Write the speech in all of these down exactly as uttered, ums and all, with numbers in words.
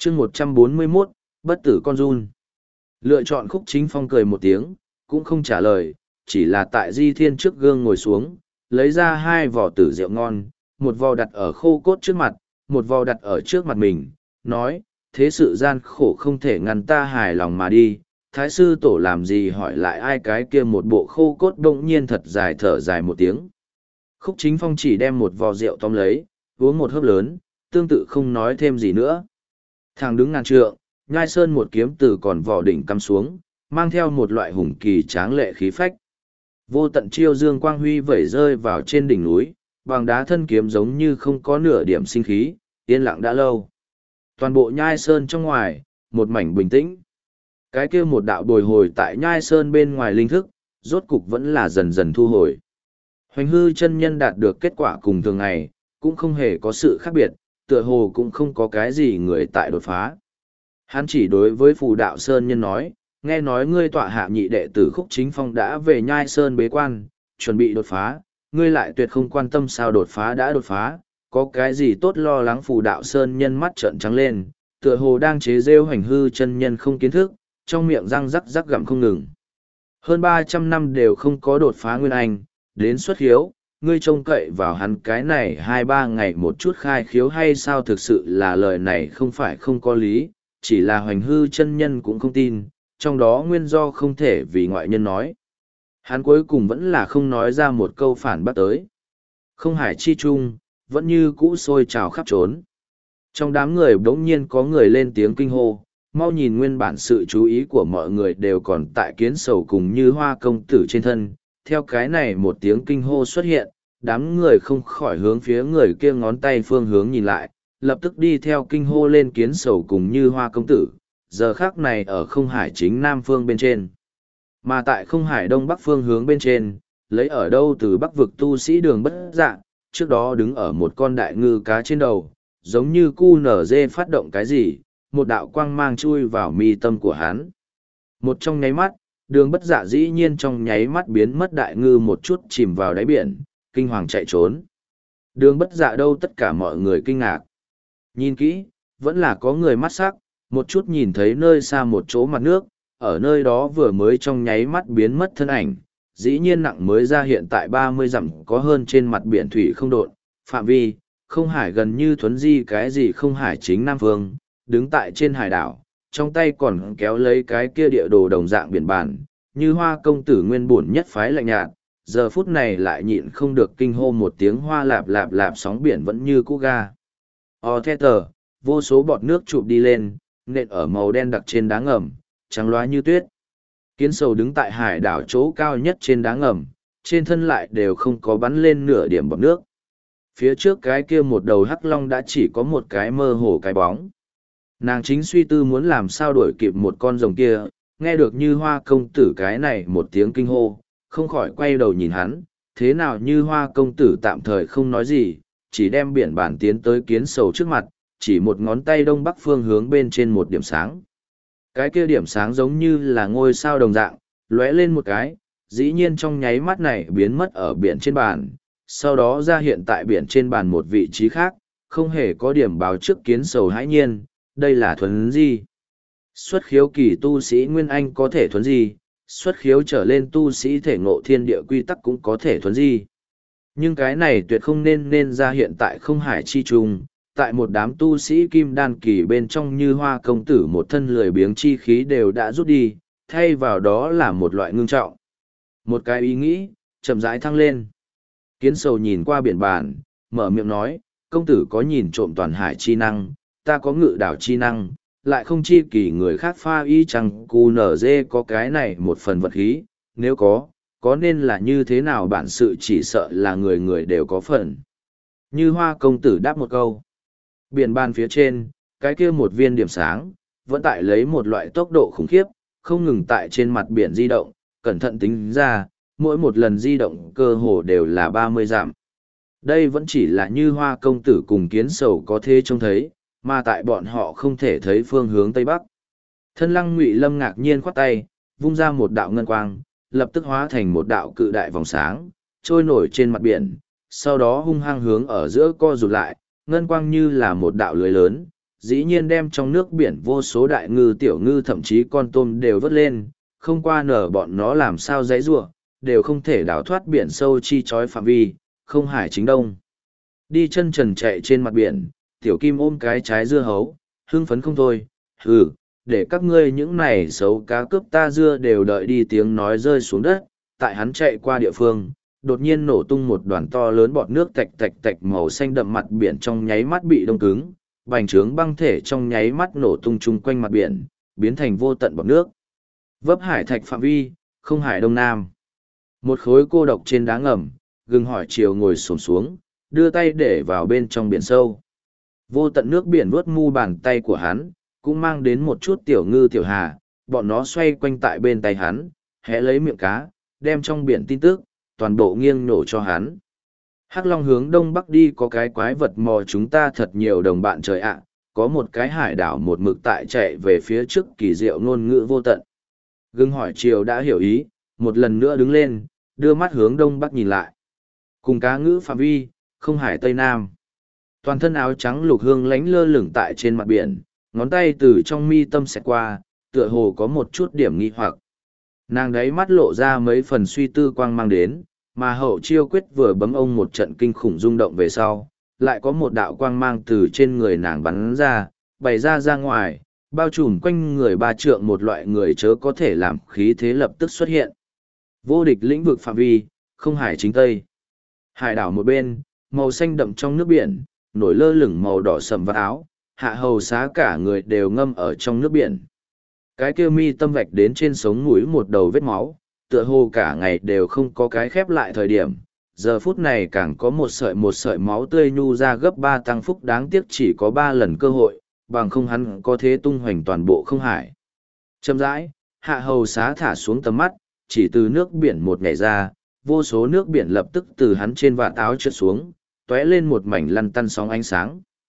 chương một trăm bốn mươi mốt, bất tử con run. Lựa chọn Khúc Chính Phong cười một tiếng, cũng không trả lời, chỉ là tại Di Thiên trước gương ngồi xuống, lấy ra hai vò tử rượu ngon, một vò đặt ở khô cốt trước mặt, một vò đặt ở trước mặt mình, nói, thế sự gian khổ không thể ngăn ta hài lòng mà đi, thái sư tổ làm gì hỏi lại ai cái kia một bộ khô cốt đông nhiên thật dài thở dài một tiếng. Khúc Chính Phong chỉ đem một vò rượu tóm lấy, uống một hớp lớn, tương tự không nói thêm gì nữa. Thằng đứng ngàn trượng, nhai sơn một kiếm từ còn vỏ đỉnh cắm xuống, mang theo một loại hùng kỳ tráng lệ khí phách. Vô tận chiêu dương quang huy vẩy rơi vào trên đỉnh núi, bằng đá thân kiếm giống như không có nửa điểm sinh khí, yên lặng đã lâu. Toàn bộ nhai sơn trong ngoài, một mảnh bình tĩnh. Cái kia một đạo bồi hồi tại nhai sơn bên ngoài linh thức, rốt cục vẫn là dần dần thu hồi. Hoành hư chân nhân đạt được kết quả cùng thường ngày, cũng không hề có sự khác biệt, tựa hồ cũng không có cái gì người tại đột phá. Hắn chỉ đối với phù đạo sơn nhân nói, nghe nói ngươi tọa hạ nhị đệ tử Khúc Chính Phong đã về nhai sơn bế quan, chuẩn bị đột phá, ngươi lại tuyệt không quan tâm sao đột phá đã đột phá, có cái gì tốt lo lắng. Phù đạo sơn nhân mắt trợn trắng lên, tựa hồ đang chế rêu Hoành hư chân nhân không kiến thức, trong miệng răng rắc rắc gặm không ngừng. Hơn ba trăm năm đều không có đột phá nguyên anh, đến xuất hiếu, ngươi trông cậy vào hắn cái này hai ba ngày một chút khai khiếu hay sao? Thực sự là lời này không phải không có lý, chỉ là Hoành hư chân nhân cũng không tin, trong đó nguyên do không thể vì ngoại nhân nói. Hắn cuối cùng vẫn là không nói ra một câu phản bác tới. Không hải chi chung, vẫn như cũ sôi trào khắp trốn. Trong đám người bỗng nhiên có người lên tiếng kinh hô, mau nhìn, nguyên bản sự chú ý của mọi người đều còn tại Kiến Sầu cùng Như Hoa công tử trên thân. Theo cái này một tiếng kinh hô xuất hiện, đám người không khỏi hướng phía người kia ngón tay phương hướng nhìn lại, lập tức đi theo kinh hô lên Kiến Sầu cùng Như Hoa công tử, giờ khác này ở không hải chính nam phương bên trên. Mà tại không hải đông bắc phương hướng bên trên, lấy ở đâu từ bắc vực tu sĩ Đường Bất Dạ, trước đó đứng ở một con đại ngư cá trên đầu, giống như cu nở dê phát động cái gì, một đạo quang mang chui vào mi tâm của hắn. Một trong nháy mắt, Đường Bất Dạ dĩ nhiên trong nháy mắt biến mất, đại ngư một chút chìm vào đáy biển, kinh hoàng chạy trốn. Đường Bất Dạ đâu, tất cả mọi người kinh ngạc. Nhìn kỹ, vẫn là có người mắt sắc, một chút nhìn thấy nơi xa một chỗ mặt nước, ở nơi đó vừa mới trong nháy mắt biến mất thân ảnh, dĩ nhiên nặng mới ra hiện tại ba mươi dặm có hơn trên mặt biển thủy không độn, phạm vi, không hải gần như thuấn di cái gì không hải chính Nam Phương, đứng tại trên hải đảo, trong tay còn kéo lấy cái kia địa đồ đồng dạng biển bản, Như Hoa công tử nguyên bổn nhất phái lạnh nhạt, giờ phút này lại nhịn không được kinh hô một tiếng, hoa lạp lạp lạp, sóng biển vẫn như cũ ga. O thét tờ, vô số bọt nước chụp đi lên, nện ở màu đen đặc trên đá ngầm, trắng loá như tuyết. Kiến Sầu đứng tại hải đảo chỗ cao nhất trên đá ngầm, trên thân lại đều không có bắn lên nửa điểm bọt nước. Phía trước cái kia một đầu hắc long đã chỉ có một cái mơ hồ cái bóng. Nàng chính suy tư muốn làm sao đuổi kịp một con rồng kia, nghe được Như Hoa công tử cái này một tiếng kinh hô, không khỏi quay đầu nhìn hắn, thế nào Như Hoa công tử tạm thời không nói gì, chỉ đem biển bản tiến tới Kiến Sầu trước mặt, chỉ một ngón tay đông bắc phương hướng bên trên một điểm sáng. Cái kia điểm sáng giống như là ngôi sao đồng dạng, lóe lên một cái, dĩ nhiên trong nháy mắt này biến mất ở biển trên bàn, sau đó ra hiện tại biển trên bàn một vị trí khác, không hề có điểm báo trước Kiến Sầu hãi nhiên, đây là thuấn di. Xuất khiếu kỳ tu sĩ Nguyên Anh có thể thuấn di, xuất khiếu trở lên tu sĩ thể ngộ thiên địa quy tắc cũng có thể thuấn di. Nhưng cái này tuyệt không nên nên ra hiện tại không hải chi trùng, tại một đám tu sĩ kim đan kỳ bên trong. Như Hoa công tử một thân lười biếng chi khí đều đã rút đi, thay vào đó là một loại ngưng trọng. Một cái ý nghĩ, chậm rãi thăng lên. Kiến Sầu nhìn qua biển bản, mở miệng nói, công tử có nhìn trộm toàn hải chi năng, ta có ngự đảo chi năng, lại không chi kỳ người khác pha y chẳng cù nở dê có cái này một phần vật khí, nếu có, có nên là như thế nào? Bản sự chỉ sợ là người người đều có phần. Như Hoa công tử đáp một câu. Biển bàn phía trên, cái kia một viên điểm sáng, vẫn tại lấy một loại tốc độ khủng khiếp, không ngừng tại trên mặt biển di động, cẩn thận tính ra, mỗi một lần di động cơ hồ đều là ba mươi dặm. Đây vẫn chỉ là Như Hoa công tử cùng Kiến Sầu có thể trông thấy, mà tại bọn họ không thể thấy phương hướng Tây Bắc. Thân Lăng Ngụy Lâm ngạc nhiên khoát tay, vung ra một đạo ngân quang, lập tức hóa thành một đạo cự đại vòng sáng, trôi nổi trên mặt biển, sau đó hung hăng hướng ở giữa co rụt lại, ngân quang như là một đạo lưới lớn, dĩ nhiên đem trong nước biển vô số đại ngư tiểu ngư thậm chí con tôm đều vớt lên, không qua nở bọn nó làm sao dãy giụa, đều không thể đào thoát biển sâu chi chói phạm vi, không hải chính đông. Đi chân trần chạy trên mặt biển, tiểu kim ôm cái trái dưa hấu, hưng phấn không thôi, hừ, để các ngươi những này xấu cá cướp ta dưa đều đợi đi tiếng nói rơi xuống đất, tại hắn chạy qua địa phương, đột nhiên nổ tung một đoàn to lớn bọt nước tạch tạch tạch màu xanh đậm mặt biển trong nháy mắt bị đông cứng, bành trướng băng thể trong nháy mắt nổ tung chung quanh mặt biển, biến thành vô tận bọt nước. Vấp hải thạch phạm vi, không hải đông nam. Một khối cô độc trên đá ngầm, gừng hỏi chiều ngồi xổm xuống, đưa tay để vào bên trong biển sâu. Vô tận nước biển vuốt mu bàn tay của hắn, cũng mang đến một chút tiểu ngư tiểu hà, bọn nó xoay quanh tại bên tay hắn, hé lấy miệng cá, đem trong biển tin tức, toàn bộ nghiêng nổ cho hắn. Hắc Long hướng đông bắc đi có cái quái vật mò chúng ta thật nhiều đồng bạn trời ạ, có một cái hải đảo một mực tại chạy về phía trước kỳ diệu ngôn ngữ vô tận. Gừng hỏi chiều đã hiểu ý, một lần nữa đứng lên, đưa mắt hướng đông bắc nhìn lại. Cùng cá ngữ phạm vi, không hải tây nam. Toàn thân áo trắng lục hương lánh lơ lửng tại trên mặt biển, ngón tay từ trong mi tâm xẹt qua, tựa hồ có một chút điểm nghi hoặc. Nàng đấy mắt lộ ra mấy phần suy tư quang mang đến, mà hậu chiêu quyết vừa bấm ông một trận kinh khủng rung động về sau, lại có một đạo quang mang từ trên người nàng bắn ra, bày ra ra ngoài, bao trùm quanh người ba trượng một loại người chớ có thể làm khí thế lập tức xuất hiện. Vô địch lĩnh vực phạm vi, không hải chính tây. Hải đảo một bên, màu xanh đậm trong nước biển, nổi lơ lửng màu đỏ sầm vạt áo, hạ hầu xá cả người đều ngâm ở trong nước biển. Cái kia mi tâm vạch đến trên sống mũi một đầu vết máu, tựa hồ cả ngày đều không có cái khép lại thời điểm. Giờ phút này càng có một sợi một sợi máu tươi nhu ra gấp ba tăng phúc đáng tiếc chỉ có ba lần cơ hội, bằng không hắn có thế tung hoành toàn bộ không hải. Chậm rãi, hạ hầu xá thả xuống tầm mắt, chỉ từ nước biển một nhảy ra, vô số nước biển lập tức từ hắn trên vạt áo trượt xuống, tóe lên một mảnh lăn tăn sóng ánh sáng.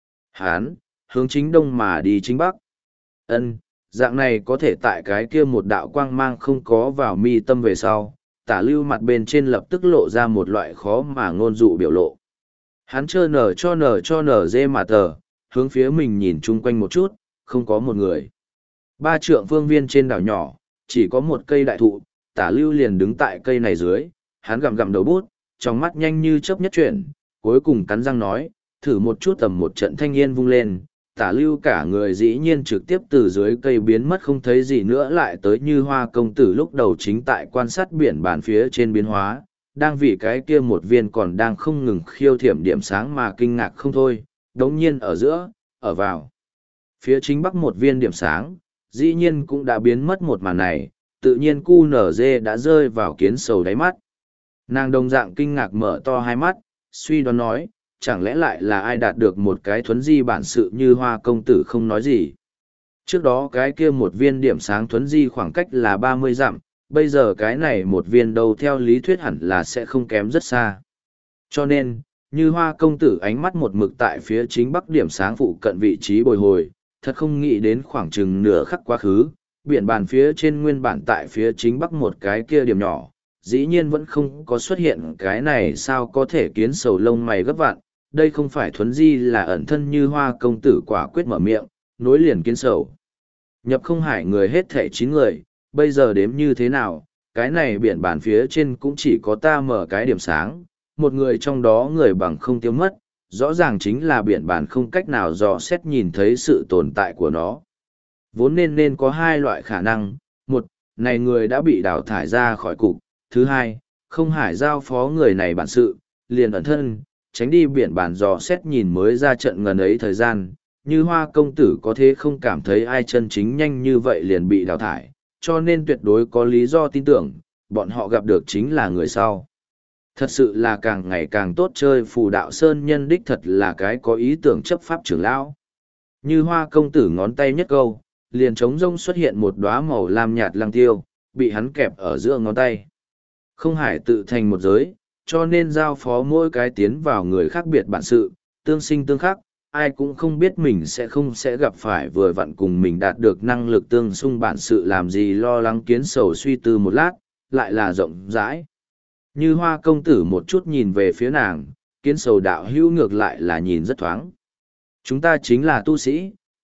Hắn, hướng chính đông mà đi chính bắc. Ân, dạng này có thể tại cái kia một đạo quang mang không có vào mi tâm về sau, tả lưu mặt bên trên lập tức lộ ra một loại khó mà ngôn dụ biểu lộ. Hắn trơ nở cho nở cho nở dê mà tờ, hướng phía mình nhìn chung quanh một chút, không có một người. Ba trượng phương viên trên đảo nhỏ, chỉ có một cây đại thụ, tả lưu liền đứng tại cây này dưới, hắn gặm gặm đầu bút, trong mắt nhanh như chớp nhất chuyển, cuối cùng cắn răng nói, thử một chút tầm một trận thanh yên vung lên, tả lưu cả người dĩ nhiên trực tiếp từ dưới cây biến mất không thấy gì nữa lại tới như hoa công tử lúc đầu chính tại quan sát biển bàn phía trên biến hóa, đang vì cái kia một viên còn đang không ngừng khiêu thiểm điểm sáng mà kinh ngạc không thôi, đống nhiên ở giữa, ở vào. Phía chính bắc một viên điểm sáng, dĩ nhiên cũng đã biến mất một màn này, tự nhiên cu nở dê đã rơi vào kiến sầu đáy mắt. Nàng đồng dạng kinh ngạc mở to hai mắt, suy đoán nói, chẳng lẽ lại là ai đạt được một cái thuấn di bản sự như hoa công tử không nói gì. Trước đó cái kia một viên điểm sáng thuấn di khoảng cách là ba mươi dặm, bây giờ cái này một viên đâu theo lý thuyết hẳn là sẽ không kém rất xa. Cho nên, như hoa công tử ánh mắt một mực tại phía chính bắc điểm sáng phụ cận vị trí bồi hồi, thật không nghĩ đến khoảng chừng nửa khắc quá khứ, biển bàn phía trên nguyên bản tại phía chính bắc một cái kia điểm nhỏ, dĩ nhiên vẫn không có xuất hiện cái này sao có thể kiến sầu lông mày gấp vạn, đây không phải thuấn di là ẩn thân như hoa công tử quả quyết mở miệng, nối liền kiến sầu. Nhập không hải người hết thảy chín người, bây giờ đếm như thế nào, cái này biển bàn phía trên cũng chỉ có ta mở cái điểm sáng, một người trong đó người bằng không tiêu mất, rõ ràng chính là biển bàn không cách nào dò xét nhìn thấy sự tồn tại của nó. Vốn nên nên có hai loại khả năng, một, này người đã bị đào thải ra khỏi cục, thứ hai, không hải giao phó người này bản sự, liền ẩn thân, tránh đi biển bàn dò xét nhìn mới ra trận ngần ấy thời gian, như hoa công tử có thế không cảm thấy ai chân chính nhanh như vậy liền bị đào thải, cho nên tuyệt đối có lý do tin tưởng, bọn họ gặp được chính là người sau. Thật sự là càng ngày càng tốt chơi phù đạo sơn nhân đích thật là cái có ý tưởng chấp pháp trưởng lão. Như hoa công tử ngón tay nhất câu, liền trống rông xuất hiện một đóa màu lam nhạt lăng tiêu, bị hắn kẹp ở giữa ngón tay. Không hải tự thành một giới, cho nên giao phó mỗi cái tiến vào người khác biệt bản sự, tương sinh tương khắc, ai cũng không biết mình sẽ không sẽ gặp phải vừa vặn cùng mình đạt được năng lực tương xung bản sự làm gì lo lắng kiến sầu suy tư một lát, lại là rộng rãi. Như hoa công tử một chút nhìn về phía nàng, kiến sầu đạo hữu ngược lại là nhìn rất thoáng. Chúng ta chính là tu sĩ,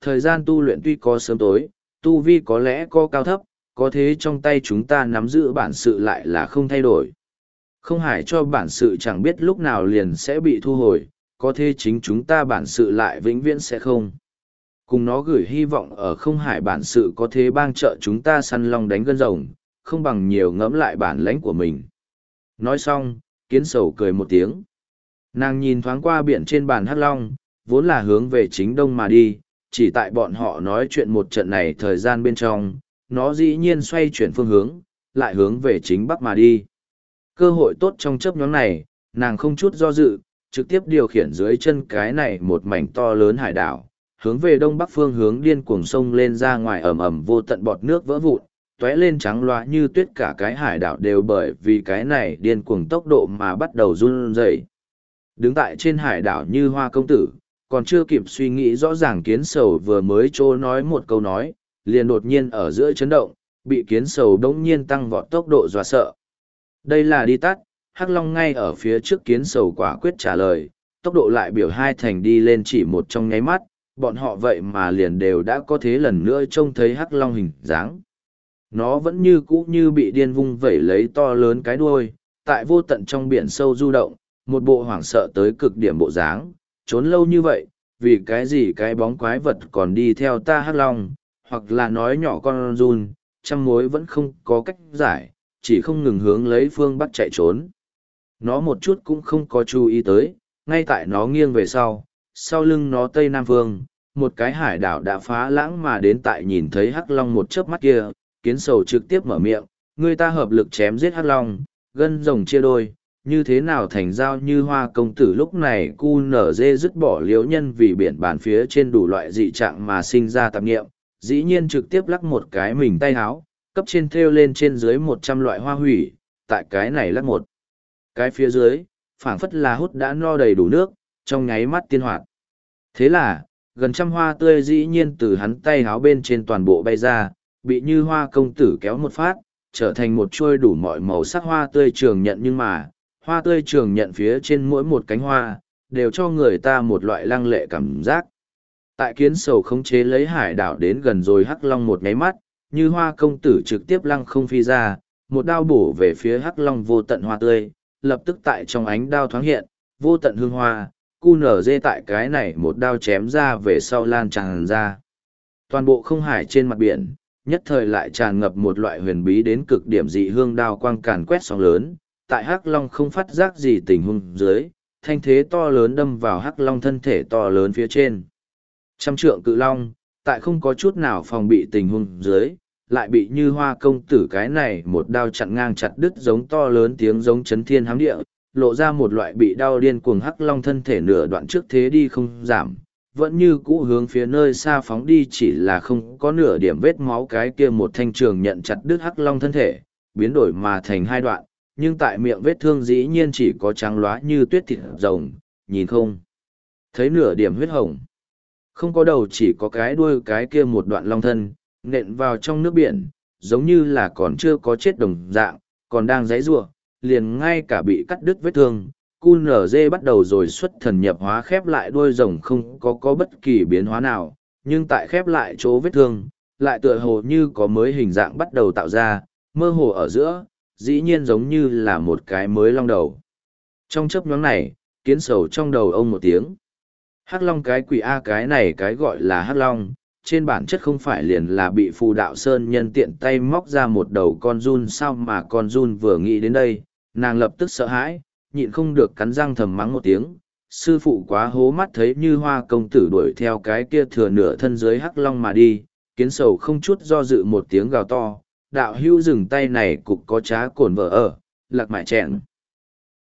thời gian tu luyện tuy có sớm tối, tu vi có lẽ có cao thấp, có thế trong tay chúng ta nắm giữ bản sự lại là không thay đổi. Không hải cho bản sự chẳng biết lúc nào liền sẽ bị thu hồi, có thế chính chúng ta bản sự lại vĩnh viễn sẽ không. Cùng nó gửi hy vọng ở không hải bản sự có thế bang trợ chúng ta săn long đánh gân rồng, không bằng nhiều ngẫm lại bản lãnh của mình. Nói xong, kiến sầu cười một tiếng. Nàng nhìn thoáng qua biển trên bàn hắc long, vốn là hướng về chính đông mà đi, chỉ tại bọn họ nói chuyện một trận này thời gian bên trong, nó dĩ nhiên xoay chuyển phương hướng, lại hướng về chính bắc mà đi. Cơ hội tốt trong chớp nhoáng này, nàng không chút do dự, trực tiếp điều khiển dưới chân cái này một mảnh to lớn hải đảo, hướng về đông bắc phương hướng điên cuồng sông lên ra ngoài ầm ầm vô tận bọt nước vỡ vụn, tóe lên trắng loá như tuyết, cả cái hải đảo đều bởi vì cái này điên cuồng tốc độ mà bắt đầu run rẩy. Đứng tại trên hải đảo như hoa công tử, còn chưa kịp suy nghĩ rõ ràng kiến sầu vừa mới trô nói một câu nói, liền đột nhiên ở giữa chấn động, bị kiến sầu đống nhiên tăng vọt tốc độ dọa sợ. Đây là đi tắt, hắc long ngay ở phía trước kiến sầu quả quyết trả lời, tốc độ lại biểu hai thành đi lên chỉ một trong nháy mắt, bọn họ vậy mà liền đều đã có thế lần nữa trông thấy hắc long hình dáng. Nó vẫn như cũ như bị điên vung vẩy lấy to lớn cái đuôi, tại vô tận trong biển sâu du động, một bộ hoảng sợ tới cực điểm bộ dáng, trốn lâu như vậy, vì cái gì cái bóng quái vật còn đi theo ta hắc long, hoặc là nói nhỏ con run, trăm mối vẫn không có cách giải, chỉ không ngừng hướng lấy phương bắc chạy trốn. Nó một chút cũng không có chú ý tới, ngay tại nó nghiêng về sau, sau lưng nó tây nam phương, một cái hải đảo đã phá lãng mà đến, tại nhìn thấy hắc long một chớp mắt kia, kiến sầu trực tiếp mở miệng, người ta hợp lực chém giết hắc long, gân rồng chia đôi, như thế nào thành giao như hoa công tử lúc này cu nở dê dứt bỏ liếu nhân vì biển bàn phía trên đủ loại dị trạng mà sinh ra tạp nghiệm, dĩ nhiên trực tiếp lắc một cái mình tay háo, cấp trên thêu lên trên dưới một trăm loại hoa hủy, tại cái này lắc một cái phía dưới, phảng phất là hút đã no đầy đủ nước, trong nháy mắt tiên hoạt. Thế là, gần trăm hoa tươi dĩ nhiên từ hắn tay háo bên trên toàn bộ bay ra, bị như hoa công tử kéo một phát, trở thành một chuôi đủ mọi màu sắc hoa tươi trường nhận, nhưng mà, hoa tươi trường nhận phía trên mỗi một cánh hoa, đều cho người ta một loại lăng lệ cảm giác. Tại kiến sầu khống chế lấy hải đảo đến gần rồi hắc long một nháy mắt, như hoa công tử trực tiếp lăng không phi ra, một đao bổ về phía hắc long vô tận hoa tươi, lập tức tại trong ánh đao thoáng hiện, vô tận hương hoa, cu nở dê tại cái này một đao chém ra về sau lan tràn ra. Toàn bộ không hải trên mặt biển, nhất thời lại tràn ngập một loại huyền bí đến cực điểm dị hương đao quang càn quét sóng lớn, tại hắc long không phát giác gì tình huống dưới, thanh thế to lớn đâm vào hắc long thân thể to lớn phía trên. Trăm trượng cự long, tại không có chút nào phòng bị tình huống dưới, lại bị như hoa công tử cái này một đao chặn ngang chặt đứt, giống to lớn tiếng giống chấn thiên hám địa, lộ ra một loại bị đau điên cuồng hắc long thân thể nửa đoạn trước thế đi không giảm, vẫn như cũ hướng phía nơi xa phóng đi, chỉ là không có nửa điểm vết máu. Cái kia một thanh trường nhận chặt đứt hắc long thân thể, biến đổi mà thành hai đoạn, nhưng tại miệng vết thương dĩ nhiên chỉ có trắng loá như tuyết thịt rồng, nhìn không thấy nửa điểm huyết hồng. Không có đầu, chỉ có cái đuôi, cái kia một đoạn long thân, nện vào trong nước biển, giống như là còn chưa có chết đồng dạng, còn đang giãy giụa, liền ngay cả bị cắt đứt vết thương, cu nở dê bắt đầu rồi xuất thần nhập hóa, khép lại đuôi rồng không có có bất kỳ biến hóa nào, nhưng tại khép lại chỗ vết thương, lại tựa hồ như có mới hình dạng bắt đầu tạo ra, mơ hồ ở giữa, dĩ nhiên giống như là một cái mới long đầu. Trong chớp nhoáng này, kiến sầu trong đầu ông một tiếng. Hắc long cái quỷ A, cái này cái gọi là hắc long, trên bản chất không phải liền là bị phù đạo sơn nhân tiện tay móc ra một đầu con giun sao? Mà con giun vừa nghĩ đến đây, nàng lập tức sợ hãi, nhịn không được cắn răng thầm mắng một tiếng. Sư phụ quá hố mắt, thấy như hoa công tử đuổi theo cái kia thừa nửa thân dưới hắc long mà đi, kiến sầu không chút do dự một tiếng gào to, đạo hữu dừng tay này cục có trá cồn vợ ở, lạc mại chẹn.